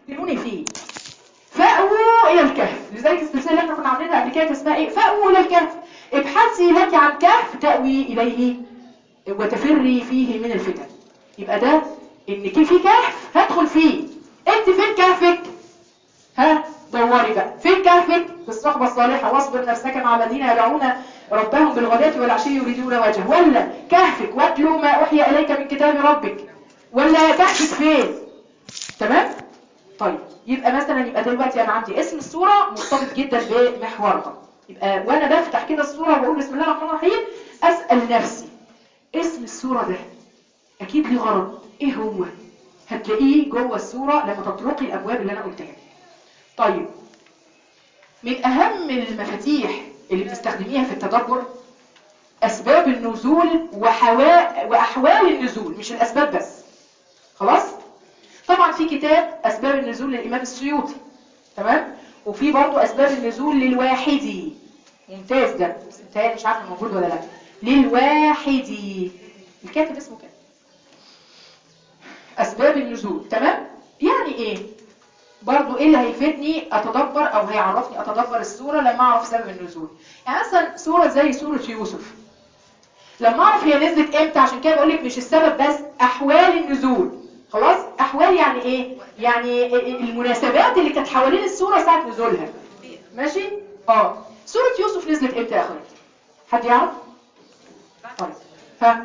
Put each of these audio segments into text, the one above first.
تكلموني فيه. فأووا إلى الكهف، لذلك السلسلة اللي احنا كنا عاملينها قبل كده اسمها ايه؟ فأووا إلى الكهف، ابحثي لك عن كهف تأوي إليه وتفري فيه من الفتن. يبقى ده إن في كهف هدخل فيه. انت فين كهفك؟ ها دوري بقى فين كهفك؟ في الصحبة الصالحة، واصبر نفسك مع الذين يدعون ربهم بالغداة والعشي يريدون وجهه. ولا كهفك واتلو ما أوحي إليك من كتاب ربك، ولا كهفك فين؟ تمام؟ طيب يبقى مثلا يبقى دلوقتي انا عندي اسم السورة مرتبط جدا بمحورها. يبقى وانا بفتح كده السورة وبقول بسم الله الرحمن الرحيم اسأل نفسي اسم السورة ده اكيد ليه غرض، ايه هو؟ هتلاقيه جوه السورة لما تطرقي الابواب اللي انا قلتها. طيب من اهم المفاتيح اللي بتستخدميها في التدبر اسباب النزول واحوال النزول، مش الاسباب بس. خلاص؟ طبعا في كتاب اسباب النزول للامام السيوطي، تمام؟ وفي برضه اسباب النزول للواحدي، ممتاز ده، بس متهيألي مش عارفه موجود ولا لا. للواحدي الكاتب اسمه كده، اسباب النزول. تمام؟ يعني ايه؟ برضه ايه اللي هيفيدني اتدبر او هيعرفني اتدبر السوره لما اعرف سبب النزول. يعني مثلا سوره زي سوره يوسف، لما اعرف هي نزلت امتى، عشان كده بقول لك مش السبب بس، احوال النزول. خلاص؟ احوال يعني ايه؟ يعني المناسبات اللي كانت حوالين السوره ساعه نزولها. ماشي؟ سوره يوسف نزلت امتى يا اخوات؟ حد يعرف؟ طيب ها؟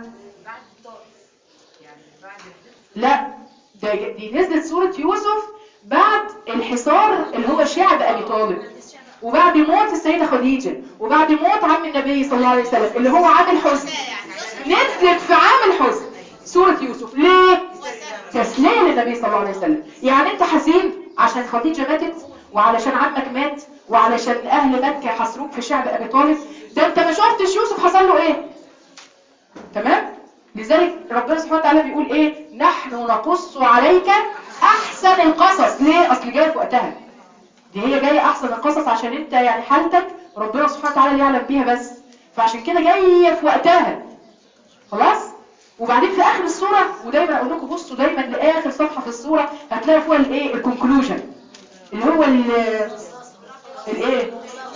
لا، دي نزلت سوره يوسف بعد الحصار اللي هو شعب ابي طالب، وبعد موت السيدة خديجة، وبعد موت عم النبي صلى الله عليه وسلم اللي هو عام الحزن. نزلت في عام الحزن سورة يوسف. ليه؟ تسلية للنبي صلى الله عليه وسلم. يعني انت حزين عشان خديجة ماتت، وعلشان عمك مات، وعلشان اهل مكة حصروك في شعب ابي طالب. ده انت ما شفتش يوسف حصل له ايه. تمام؟ لذلك ربنا سبحانه وتعالى بيقول ايه؟ نحن نقص عليك احسن القصص. ليه؟ اصل جايه في وقتها، دي هي جايه احسن القصص عشان انت يعني حالتك ربنا سبحانه وتعالى اللي يعلم بيها بس، فعشان كده جايه في وقتها. خلاص؟ وبعدين في اخر السوره، ودايما اقول لكم بصوا دايما لاخر صفحه في السوره هتلاقوا فيها الايه؟ الكونكلوجن، اللي هو الايه؟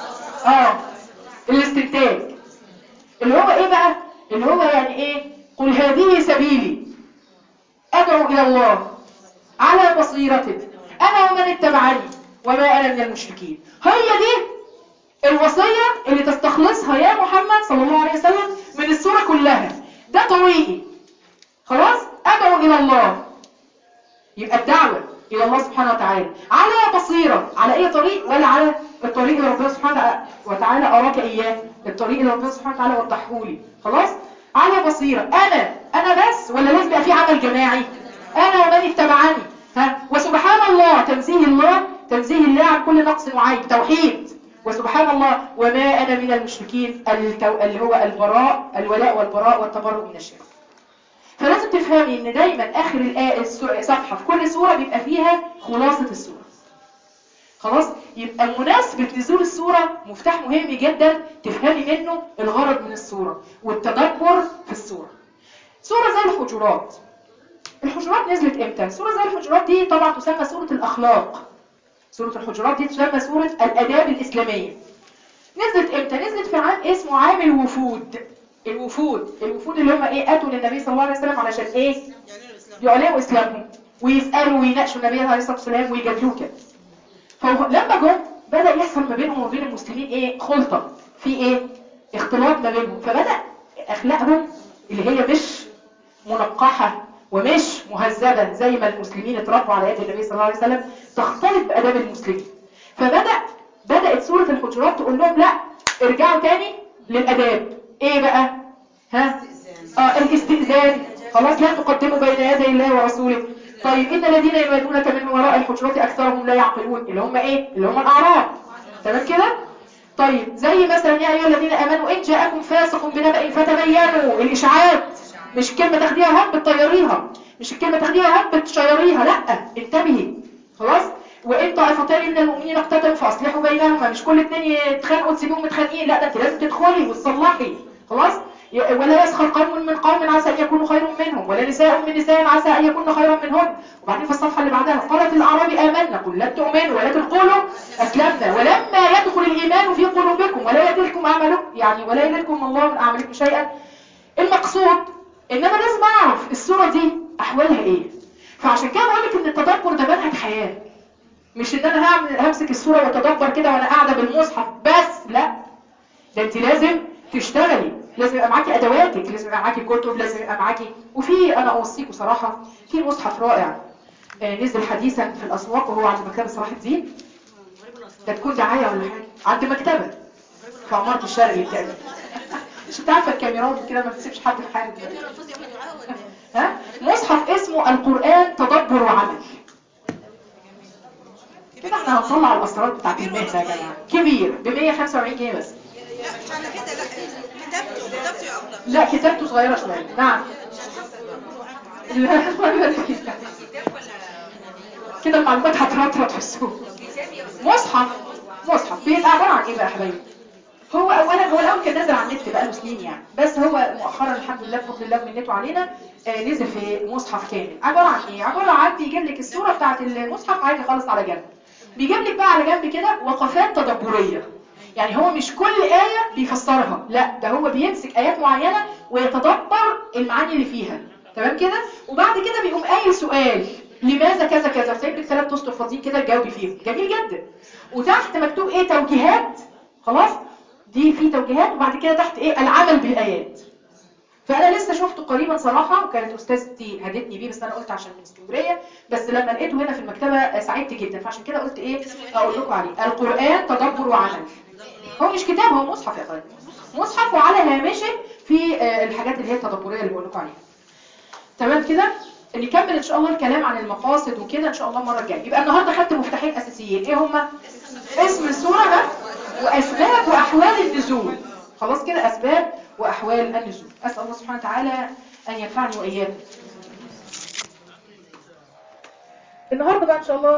الاستنتاج، اللي هو ايه بقى؟ اللي هو يعني ايه؟ قل هذه سبيلي ادعو الى الله على بصيرة انا ومن اتبعني وما انا من المشركين. هي دي الوصية اللي تستخلصها يا محمد صلى الله عليه وسلم من السورة كلها. ده طريقي. خلاص؟ ادعو الى الله، يبقى الدعوة الى الله سبحانه وتعالى على بصيرة. على اي طريق؟ ولا على الطريق اللي ربنا سبحانه وتعالى اراك اياه، الطريق اللي ربنا سبحانه وتعالى وضحهولي. خلاص؟ على بصيرة انا بس، ولا لازم يبقى في عمل جماعي؟ انا ومن اتبعني. وسبحان الله، تنزيه الله عن كل نقص وعيب، توحيد. وسبحان الله وما انا من المشركين، اللي هو الولاء والبراء والتبرؤ من الشرك. فلازم تفهمي ان دايما اخر صفحة في كل سورة بيبقى فيها خلاصة السورة. خلاص؟ يبقى مناسبة نزول السورة مفتاح مهم جدا تفهمي منه الغرض من السورة والتدبر في السورة. سورة زي الحجرات. الحجرات نزلت امتى؟ سورة زي الحجرات دي طبعا تسمى سورة الاخلاق. سورة الحجرات دي تسمى سورة الاداب الاسلامية. نزلت امتى؟ نزلت في عام اسمه عام الوفود. الوفود اللي هم ايه؟ اتوا للنبي صلى الله عليه وسلم علشان ايه؟ يعلنوا اسلامهم ويسالوا ويناقشوا النبي عليه الصلاه والسلام ويجادلوه كده. فلما جم بدا يحصل ما بينهم وبين المسلمين ايه؟ خلطه، في ايه؟ اختلاط ما بينهم. فبدا اخلاقهم اللي هي مش منقحه ومش مهذبه زي ما المسلمين اتربوا على يد النبي صلى الله عليه وسلم تختلط باداب المسلمين. بدات سوره الحجرات تقول لهم لا، ارجعوا تاني للاداب. ايه بقى؟ الاستئذان. خلاص، لا تقدموا بين يدي الله ورسوله. طيب ان الذين ينادونك من وراء الحجرات اكثرهم لا يعقلون، اللي هم ايه؟ اللي هم الاعراب. تمام كده؟ طيب زي مثلا يا ايها الذين امنوا ان جاءكم فاسق بنبأ فتبينوا. الاشاعات، مش كلمه تاخديها هب تطيريها، مش الكلمه تاخديها هب تشيريها، لا، انتبهي. خلاص؟ وان طائفتان من المؤمنين اقتتلوا فاصلحوا بينهما. مش كل اتنين يتخانقوا تسيبوهم متخانقين، لا، ده انت لازم تدخلي وتصلحي. خلاص؟ ولا يسخر قوم من قوم عسى ان يكونوا خيرا منهم، ولا نساء من نساء عسى ان يكون خيرا منهن. وبعدين في الصفحه اللي بعدها قالت الاعراب آمنا، امنكم لن تؤمنوا ولكن قولوا اسلمنا ولما يدخل الايمان في قلوبكم ولا يدلكم اعمالكم، يعني ولا يدلكم الله من اعمالكم شيئا. المقصود ان انا لازم اعرف السوره دي احوالها ايه. فعشان كده بقول لك ان التدبر ده منهج حياه، مش ان انا همسك السوره واتدبر كده وانا قاعده بالمصحف بس، لا، ده انت لازم تشتغلي، لازم يبقى معاكي ادواتك، لازم يبقى معاكي كتب، لازم يبقى معاكي. وفي انا اوصيكم صراحه في مصحف رائع نزل حديثا في الاسواق وهو عند مكتبه صلاح الدين، ده تكون دعايه ولا حاجه، عند مكتبه في عماره الشرق بالتاكيد. مش انت عارفه الكاميرات وكده ما بتسيبش حد في حاله. ها، مصحف اسمه القرآن تدبر وعمل. كده احنا هنطلع الاسرار بتاعت المهنه يا جماعه. كبير ب 145 جنيه بس. لا مش على كده، لا كتابته يا افضل. لا كتابته صغيره شويه. نعم. لا الله يبارك فيك. كده المعلومات هترطرط في السوق. مصحف بيبقى عباره عن ايه بقى يا حبايبي؟ هو الاول كان نازل على النت بقاله سنين يعني، بس هو مؤخرا الحمد لله بفضل الله ومنته علينا نزل في مصحف كامل. عباره عن ايه؟ عباره عن بيجيب لك السوره بتاعت المصحف عادي خالص على جنب، بيجيب لك بقى على جنب كده وقفات تدبريه. يعني هو مش كل آية بيفسرها، لا ده هو بيمسك آيات معينة ويتدبر المعاني اللي فيها، تمام كده؟ وبعد كده بيقوم قايل سؤال لماذا كذا كذا، وسايب لك 3 اسطر فاضيين كده تجاوبي فيهم، جميل جدا. وتحت مكتوب ايه؟ توجيهات. خلاص، دي في توجيهات، وبعد كده تحت ايه؟ العمل بالآيات. فانا لسه شفته قريبا صراحه، وكانت استاذتي هدتني بيه، بس انا قلت عشان من اسكندريه، بس لما لقيته هنا في المكتبه سعدت جدا، فعشان كده قلت ايه اقول لكم عليه. القرآن تدبر وعمل. هو مش كتاب، هو مصحف يا اخوان، مصحف وعلى هامشه في الحاجات اللي هي التدبريه اللي بقول لكم عليها. تمام كده؟ نكمل ان شاء الله الكلام عن المقاصد وكده ان شاء الله المره الجايه. يبقى النهارده خدت مفتاحين اساسيين، ايه هما؟ اسم السوره ده، واسباب واحوال النزول. خلاص كده، اسباب واحوال النزول. اسال الله سبحانه وتعالى ان ينفعني واياكم. النهارده بقى ان شاء الله